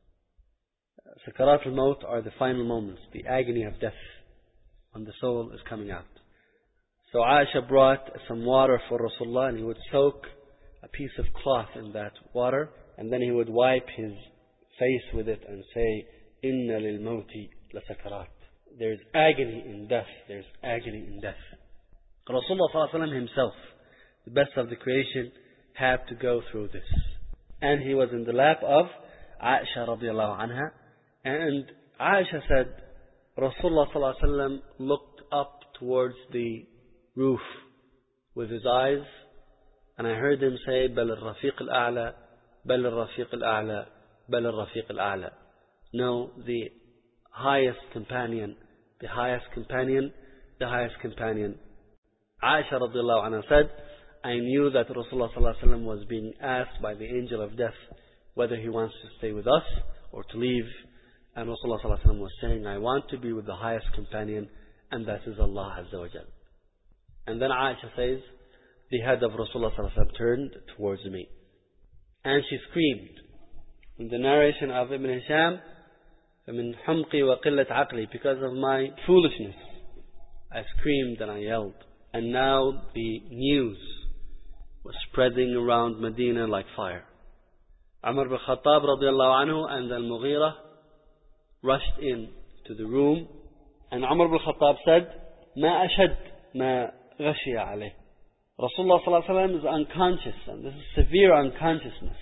Sakarat al-Maut are the final moments, the agony of death, when the soul is coming out. So Aisha brought some water for Rasulullah, and he would soak a piece of cloth in that water, and then he would wipe his face with it and say, Inna lil mawti la sakarat. There's agony in death, there's agony in death. Rasulullah sallallahu alaihi wasallam himself, the best of the creation, had to go through this. And he was in the lap of Aisha radiallahu anha, and Aisha said, Rasulullah sallallahu alaihi wasallam looked up towards the roof with his eyes, and I heard him say, Bal al-Rafiq al-A'la, Bal al-Rafiq al-A'la, Bal al-Rafiq al-A'la. No, the highest companion, the highest companion, the highest companion. Aisha radiallahu anha said, I knew that Rasulullah sallallahu alaihi wasallam was being asked by the angel of death whether he wants to stay with us or to leave. And Rasulullah sallallahu alaihi wasallam was saying, I want to be with the highest companion, and that is Allah Azza wa Jal. And then Aisha says, the head of Rasulullah sallallahu alaihi wasallam turned towards me, and she screamed. In the narration of Ibn Hisham, من حمقي وقلة عقلي, because of my foolishness, I screamed and I yelled. And now the news was spreading around Medina like fire. Umar bin Khattab radiallahu anhu and Al-Mughira rushed in to the room, and Umar bin Khattab said, ما أشد ما غشي عليه. Rasulullah sallallahu alaihi wasallam is unconscious, and this is severe unconsciousness.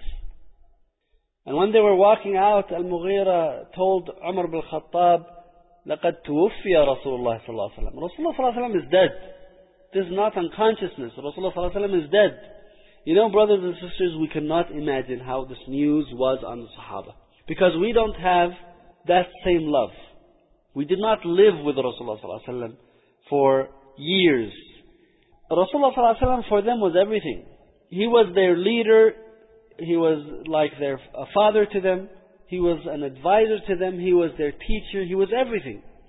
And when they were walking out, Al-Mughira told Umar bin Khattab, لقد توفي رسول الله صلى الله عليه وسلم. Rasulullah sallallahu alaihi wasallam is dead. This is not unconsciousness. Rasulullah sallallahu alaihi wasallam is dead. You know, brothers and sisters, we cannot imagine how this news was on the Sahaba, because we don't have that same love. We did not live with Rasulullah sallallahu alaihi wasallam for years. Rasulullah sallallahu alaihi wasallam for them was everything. He was their leader. He was like their a father to them. He was an advisor to them. He was their teacher. He was everything.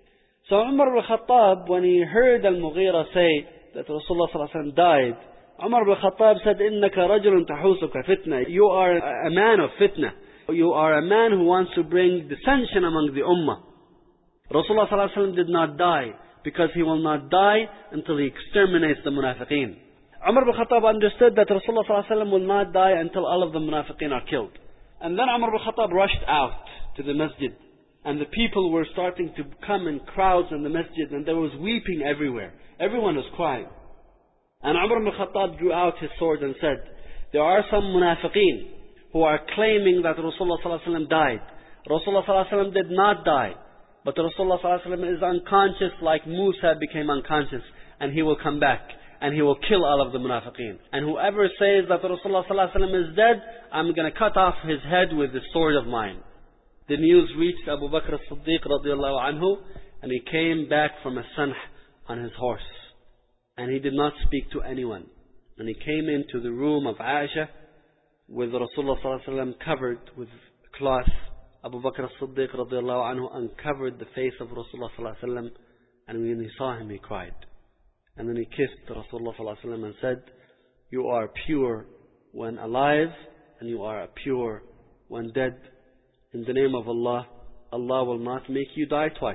So Umar ibn Khattab, when he heard Al-Mughira say that Rasulullah sallallahu alaihi wasallam died, Umar ibn Khattab said, إِنَّكَ رَجُلٌ تَحُوسُكَ فِتْنَةً. You are a man of fitna. You are a man who wants to bring dissension among the ummah. Rasulullah sallallahu alaihi wasallam did not die because he will not die until he exterminates the munafiqeen. Umar ibn Khattab understood that Rasulullah sallallahu alaihi wasallam will not die until all of the munafiqeen are killed. And then Umar ibn Khattab rushed out to the masjid. And the people were starting to come in crowds in the masjid, and there was weeping everywhere. Everyone was crying. And Umar ibn Khattab drew out his sword and said, there are some munafiqeen who are claiming that Rasulullah sallallahu alaihi wasallam died. Rasulullah sallallahu alaihi wasallam did not die. But Rasulullah sallallahu alaihi wasallam is unconscious like Musa became unconscious. And he will come back. And he will kill all of the munafiqeen. And whoever says that Rasulullah sallallahu alaihi wasallam is dead, I'm going to cut off his head with this sword of mine. The news reached Abu Bakr as-Siddiq radiallahu anhu, and he came back from a Sanh on his horse. And he did not speak to anyone. And he came into the room of Aisha with Rasulullah sallallahu alaihi wasallam covered with cloth. Abu Bakr as-Siddiq radiallahu anhu uncovered the face of Rasulullah sallallahu alaihi wasallam, and when he saw him he cried. And then he kissed Rasulullah sallallahu alaihi wasallam and said, you are pure when alive, and you are pure when dead. In the name of Allah, Allah will not make you die twice.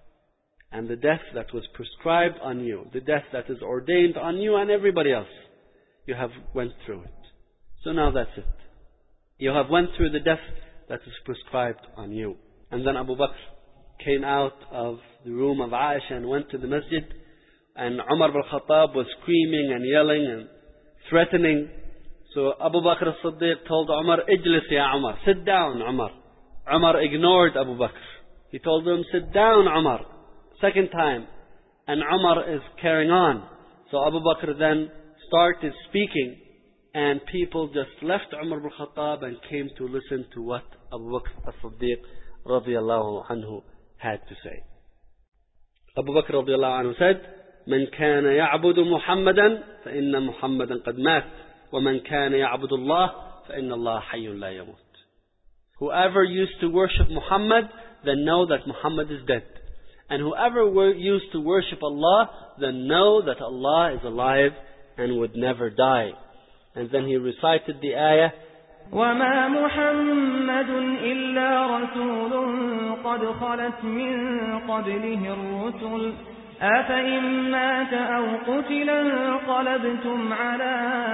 And the death that was prescribed on you, the death that is ordained on you and everybody else, you have went through it. So now that's it. You have went through the death that is prescribed on you. And then Abu Bakr came out of the room of Aisha and went to the masjid. And Umar ibn Khattab was screaming and yelling and threatening. So Abu Bakr as-Siddiq told Umar, Ijlis ya Umar, sit down Umar. Umar ignored Abu Bakr. He told him, sit down Umar. Second time. And Umar is carrying on. So Abu Bakr then started speaking. And people just left Umar ibn Khattab and came to listen to what Abu Bakr as-Siddiq radiallahu anhu had to say. Abu Bakr radiallahu anhu said, من كان يعبد محمدا فإن محمدا قد مات ومن كان يعبد الله فإن الله حي لا يموت. Whoever used to worship Muhammad, then know that Muhammad is dead. And whoever used to worship Allah, then know that Allah is alive and would never die. And then he recited the ayah, وَمَا مُحَمَّدٌ إِلَّا رَسُولٌ قَدْ خَلَتْ مِنْ قَبْلِهِ الرُّسُلُ أَفَإِنْ مَاتَ أَوْ قُتِلَ انقَلَبْتُمْ عَلَى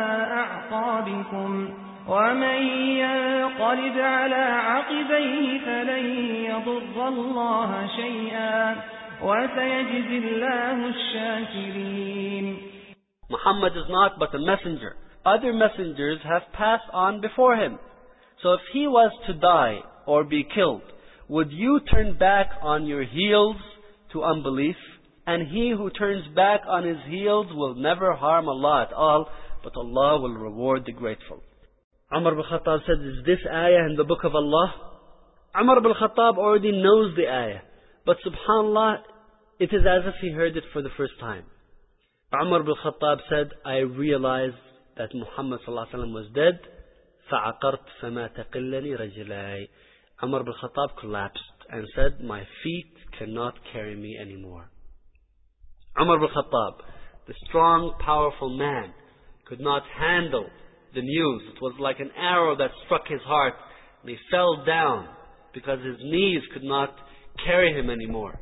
أَعْقَابِكُمْ وَمَنْ يَنقَلِبْ عَلَى عَقِبَيْهِ فَلَنْ يَضُرَّ اللَّهَ شَيْئًا وَسَيَجْزِي اللَّهُ الشَّاكِرِينَ. Muhammad is not but a messenger. Other messengers have passed on before him. So if he was to die or be killed, would you turn back on your heels to unbelief? And he who turns back on his heels will never harm Allah at all, but Allah will reward the grateful. Umar ibn Khattab said, is this ayah in the book of Allah? Umar ibn Khattab already knows the ayah, but subhanallah, it is as if he heard it for the first time. Umar ibn Khattab said, I realized that Muhammad sallallahu alaihi wasallam was dead. فَعَقَرْتْ فَمَا تَقِلَّنِي رَجِلَاي. Umar ibn Khattab collapsed and said, my feet cannot carry me anymore. Umar ibn Khattab, the strong, powerful man, could not handle the news. It was like an arrow that struck his heart, and he fell down because his knees could not carry him anymore.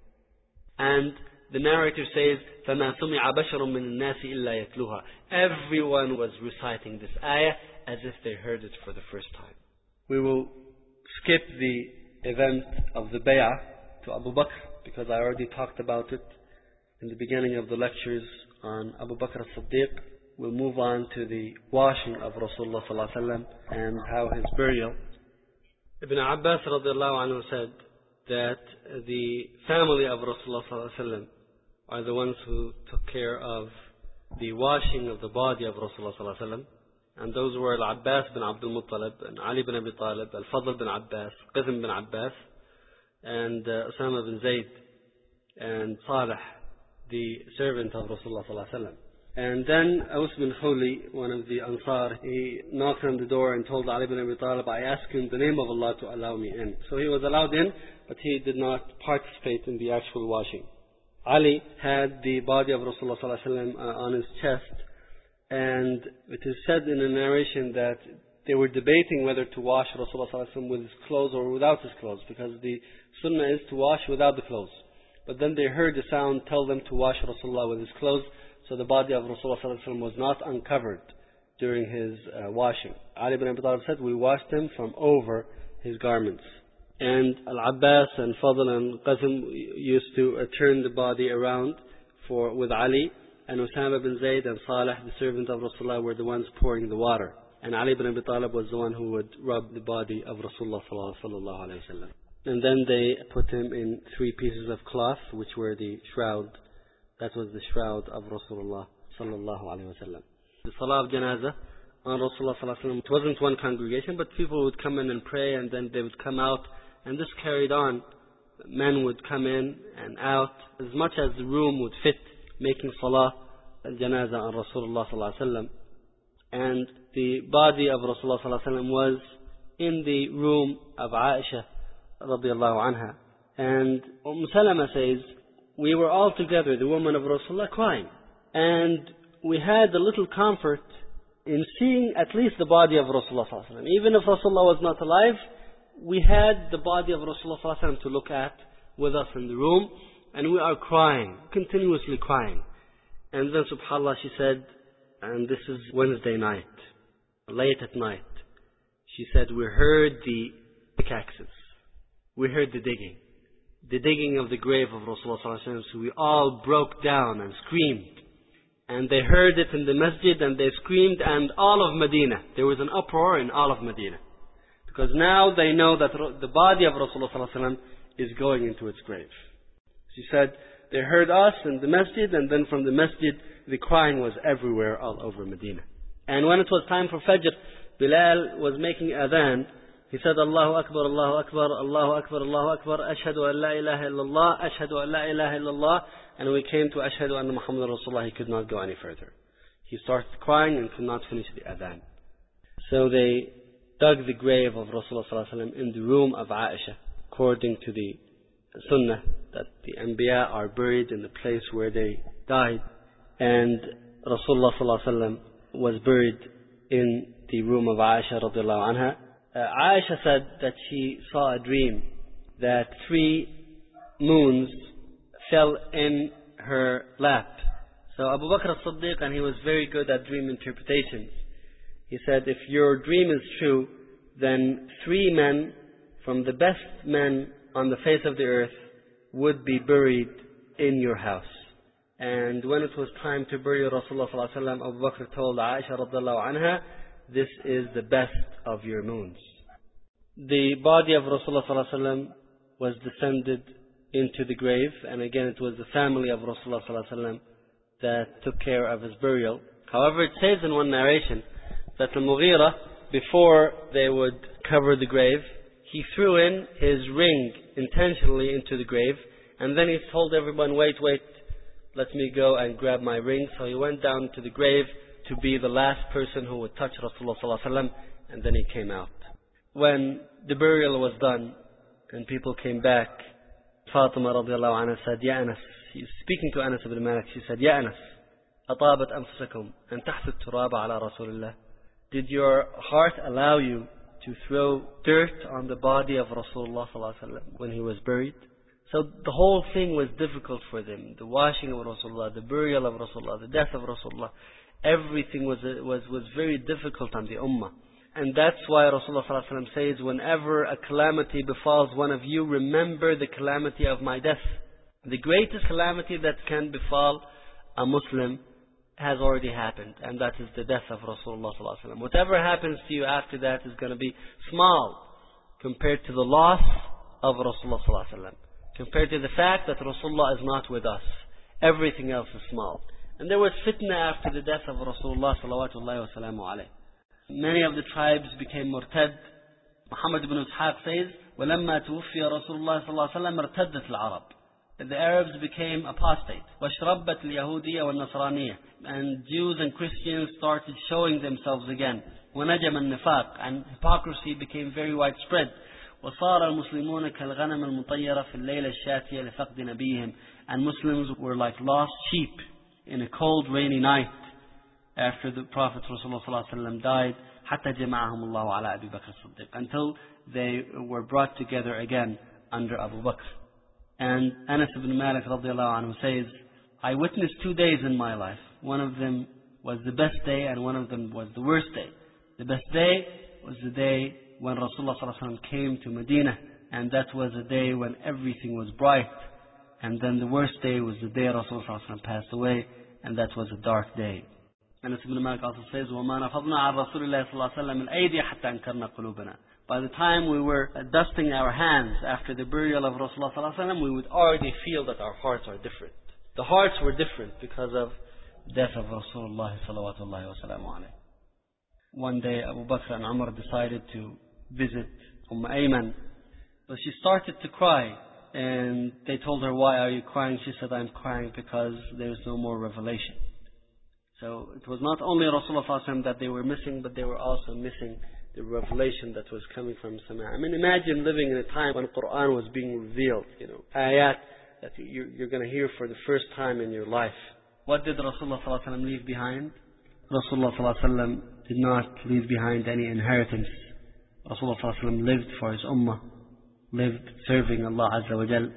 And the narrator says, فَمَا سُمِعَ بَشَرٌ مِّنَ النَّاسِ إِلَّا يَتْلُوهَا. Everyone was reciting this ayah as if they heard it for the first time. We will skip the event of the bay'ah to Abu Bakr, because I already talked about it in the beginning of the lectures on Abu Bakr as-Siddiq. We'll move on to the washing of Rasulullah sallallahu alaihi wasallam and how his burial. Ibn Abbas radiallahu anhu said that the family of Rasulullah sallallahu alaihi wasallam are the ones who took care of the washing of the body of Rasulullah sallallahu alaihi wasallam. And those were Al-Abbas bin Abdul Muttalib, and Ali bin Abi Talib, Al-Fadl bin Abbas, Qizm bin Abbas, and uh, Osama bin Zayd, and Salih, the servant of Rasulullah sallallahu alaihi wasallam. And then Aus bin Khuli, one of the Ansar, he knocked on the door and told Ali bin Abi Talib, I asked you in the name of Allah to allow me in. So he was allowed in, but he did not participate in the actual washing. Ali had the body of Rasulullah sallallahu alaihi wasallam uh, on his chest, and it is said in a narration that they were debating whether to wash Rasulullah sallallahu alaihi wasallam with his clothes or without his clothes, because the sunnah is to wash without the clothes. But then they heard the sound tell them to wash Rasulullah with his clothes, so the body of Rasulullah sallallahu alaihi wasallam was not uncovered during his uh, washing. Ali ibn Abi Talib said, we washed him from over his garments. And Al-Abbas and Fadl and Qasim used to uh, turn the body around for with Ali, and Usama bin Zayd and Salih, the servant of Rasulullah, were the ones pouring the water. And Ali ibn Abi Talib was the one who would rub the body of Rasulullah sallallahu alaihi wasallam. And then they put him in three pieces of cloth, which were the shroud. That was the shroud of Rasulullah sallallahu alaihi wasallam. The Salah of Janazah on Rasulullah sallallahu alaihi wasallam, it wasn't one congregation, but people would come in and pray, and then they would come out, and this carried on. Men would come in and out as much as the room would fit, making Salah al-Janazah on Rasulullah sallallahu alaihi wasallam. And the body of Rasulullah sallallahu alaihi wasallam was in the room of Aisha radiallahu anha. And Umm Salama says, we were all together, the woman of Rasulullah, crying. And we had a little comfort in seeing at least the body of Rasulullah sallallahu alaihi wasallam. Even if Rasulullah was not alive, we had the body of Rasulullah sallallahu alaihi wasallam to look at with us in the room, and we are crying, continuously crying. And then subhanAllah, she said, and this is Wednesday night, late at night, she said, we heard the pickaxes, we heard the digging, the digging of the grave of Rasulullah sallallahu alaihi wasallam. So we all broke down and screamed. And they heard it in the masjid, and they screamed, and all of Medina, there was an uproar in all of Medina. Because now they know that the body of Rasulullah sallallahu alaihi wasallam is going into its grave. She said, they heard us in the masjid, and then from the masjid, the crying was everywhere all over Medina. And when it was time for Fajr, Bilal was making adhan. He said, Allahu Akbar, Allahu Akbar, Allahu Akbar, Allahu Akbar, Ashhadu an la ilaha illallah, Ashhadu an la ilaha illallah. And when we came to Ashhadu anna Muhammad Rasulullah, he could not go any further. He started crying and could not finish the adhan. So they dug the grave of Rasulullah sallallahu alaihi wasallam in the room of Aisha, according to the sunnah that the Anbiya are buried in the place where they died. And Rasulullah sallallahu alaihi wasallam was buried in the room of Aisha radiallahu anha. Uh, Aisha said that she saw a dream that three moons fell in her lap. So Abu Bakr as-Siddiq, and he was very good at dream interpretations, he said, if your dream is true, then three men from the best men on the face of the earth would be buried in your house. And when it was time to bury Rasulullah sallallahu alaihi wasallam, Abu Bakr told Aisha radiallahu anha, this is the best of your moons. The body of Rasulullah sallallahu alaihi wasallam was descended into the grave, and again it was the family of Rasulullah sallallahu alaihi wasallam that took care of his burial. However, it says in one narration that Al-Mughira, before they would cover the grave, he threw in his ring intentionally into the grave, and then he told everyone, wait, wait, let me go and grab my ring. So he went down to the grave to be the last person who would touch Rasulullah sallallahu alaihi wasallam, and then he came out. When the burial was done and people came back, Fatima radiallahu anha said, Ya Anas, she's speaking to Anas ibn Malik, she said, Ya Anas, أطابت أنفسكم أن تحثوا التراب على رسول الله. Did your heart allow you to throw dirt on the body of Rasulullah sallallahu alaihi wasallam when he was buried? So the whole thing was difficult for them. The washing of Rasulullah, the burial of Rasulullah, the death of Rasulullah, everything was was was very difficult on the ummah. And that's why Rasulullah sallallahu alaihi wasallam says, whenever a calamity befalls one of you, remember the calamity of my death. The greatest calamity that can befall a Muslim has already happened, and that is the death of Rasulullah sallallahu alaihi wasallam. Whatever happens to you after that is going to be small compared to the loss of Rasulullah sallallahu alaihi wasallam, compared to the fact that Rasulullah is not with us. Everything else is small. And there was fitna after the death of Rasulullah sallallahu wa sallam alayhi. Many of the tribes became murtad. Muhammad ibn Ishaq says, وَلَمَّا تُوفِيَ رَسُولُ اللَّهِ صَلَّى اللَّهُ عَلَيْهِ وَسَلَّمَ ارْتَدَّتِ الْعَرَبِ. The Arabs became apostate. وَاشْرَبَّتْ الْيَهُودِيَّ وَالنَّصْرَانِيَّ. And Jews and Christians started showing themselves again. وَنَجَمَ النِّفَاقِ. And hypocrisy became very widespread. وصار المسلمون كالغنم المطيرة في الليلة الشاتية لفقد نبيهم. And Muslims were like lost sheep in a cold rainy night after the Prophet ﷺ died, حتى جمعهم الله على أبي بكر الصديق, until they were brought together again under Abu Bakr. And Anas ibn Malik radiallahu anhu says, I witnessed two days in my life. One of them was the best day and one of them was the worst day. The best day was the day when Rasulullah ﷺ came to Medina, and that was a day when everything was bright. And then the worst day was the day Rasulullah ﷺ passed away, and that was a dark day. Anas ibn Malik also says, وَمَا نَفَضْنَا عَنْ رَسُولِ اللَّهِ صَلَّى اللَّهُ عَلَيْهِ وَسَلَّمَ الْأَيْدِيَ حَتَّى أَنْكَرْنَا قُلُوبَنَا. By the time we were dusting our hands after the burial of Rasulullah sallallahu alaihi wasallam, we would already feel that our hearts are different. The hearts were different because of the death of Rasulullah sallallahu alaihi wasallam. One day Abu Bakr and Umar decided to visit Umm Ayman, but she started to cry, and they told her, why are you crying? She said, I'm crying because there is no more revelation. So it was not only Rasulullah sallallahu alaihi wasallam that they were missing, but they were also missing the revelation that was coming from Sama. I mean, imagine living in a time when Quran was being revealed, you know, ayat that you're, you're going to hear for the first time in your life. What did Rasulullah sallallahu alaihi wasallam leave behind? Rasulullah sallallahu alaihi wasallam did not leave behind any inheritance. Rasulullah sallallahu alaihi wasallam lived for his ummah, lived serving Allah Azza wa Jal,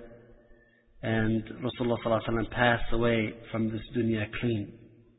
and Rasulullah sallallahu alaihi wasallam passed away from this dunya clean.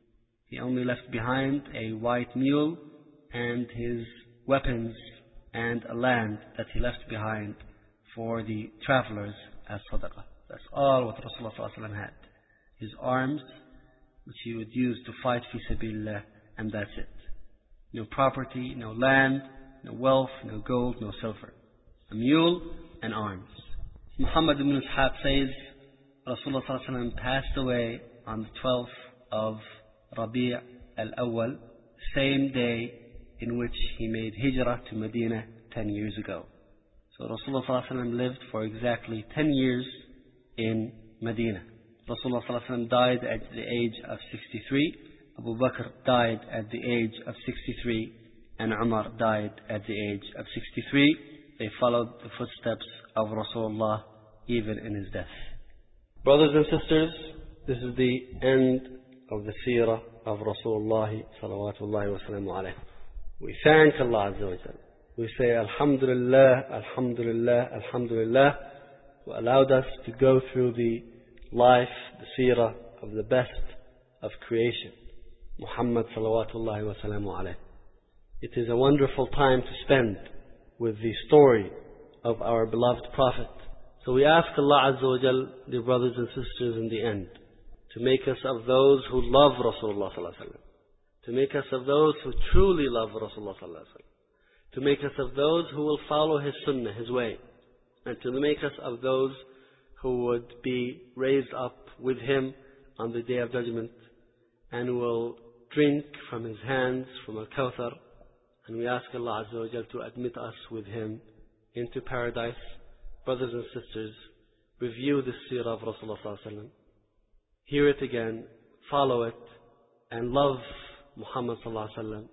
He only left behind a white mule and his weapons and a land that he left behind for the travelers as sadaqah. That's all what Rasulullah sallallahu alaihi wasallam had. His arms, which he would use to fight fi sabilillah, and that's it. No property, no land, no wealth, no gold, no silver. A mule and arms. Muhammad ibn Ishaq says, Rasulullah sallallahu alaihi wasallam passed away on the twelfth of Rabi' al-Awwal, same day in which he made hijrah to Medina ten years ago. So Rasulullah sallallahu alaihi wasallam lived for exactly ten years in Medina. Rasulullah sallallahu alaihi wasallam died at the age of sixty-three. Abu Bakr died at the age of sixty-three, and Umar died at the age of sixty-three. They followed the footsteps of Rasulullah even in his death. Brothers and sisters, this is the end of the seerah of Rasulullah salawatullahi wa salamu alayhi. We thank Allah Azza wa Jal. We say Alhamdulillah, Alhamdulillah, Alhamdulillah, who allowed us to go through the life, the seerah of the best of creation, Muhammad salawatullahi wa salamu alayhi. It is a wonderful time to spend with the story of our beloved Prophet. So we ask Allah Azza wa Jal, dear brothers and sisters, in the end, to make us of those who love Rasulullah sallallahu alaihi wasallam, to make us of those who truly love Rasulullah sallallahu alaihi wasallam, to make us of those who will follow his sunnah, his way, and to make us of those who would be raised up with him on the Day of Judgment and will drink from his hands from Al-Kawthar. And we ask Allah Azza wa Jal to admit us with him into paradise. Brothers and sisters, review the seerah of Rasulullah sallallahu alaihi wasallam. Hear it again, follow it, and love Muhammad sallallahu alaihi wasallam.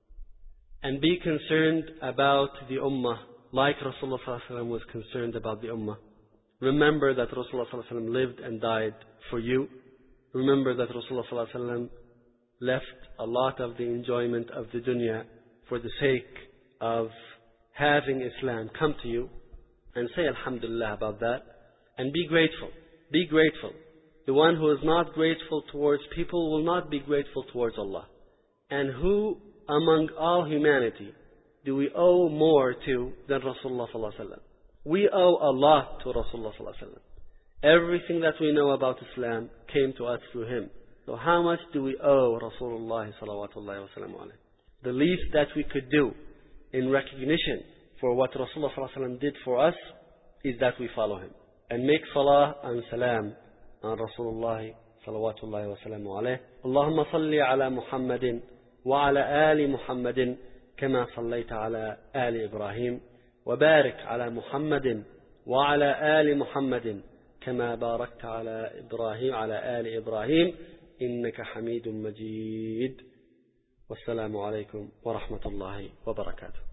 And be concerned about the ummah like Rasulullah sallallahu alaihi wasallam was concerned about the ummah. Remember that Rasulullah sallallahu alaihi wasallam lived and died for you. Remember that Rasulullah sallallahu alaihi wasallam left a lot of the enjoyment of the dunya for the sake of having Islam come to you, and say Alhamdulillah about that, and be grateful. Be grateful. The one who is not grateful towards people will not be grateful towards Allah. And who among all humanity do we owe more to than Rasulullah sallallahu alaihi wasallam? We owe a lot to Rasulullah sallallahu alaihi wasallam. Everything that we know about Islam came to us through him. So how much do we owe Rasulullah sallallahu alaihi wasallam? The least that we could do in recognition for what Rasulullah sallallahu alaihi wasallam did for us is that we follow him and make salah and salam on Rasulullah sallallahu wa sallam alayhi. Allahumma salli ala Muhammadin wa ala ali Muhammadin kama sallaita ala ali Ibrahim wa barik ala Muhammadin wa ala ali Muhammadin kama barakta ala Ibrahim ala ali Ibrahim innaka Hamidun Majid. Wassalamu alaikum wa rahmatullahi wa barakatuh.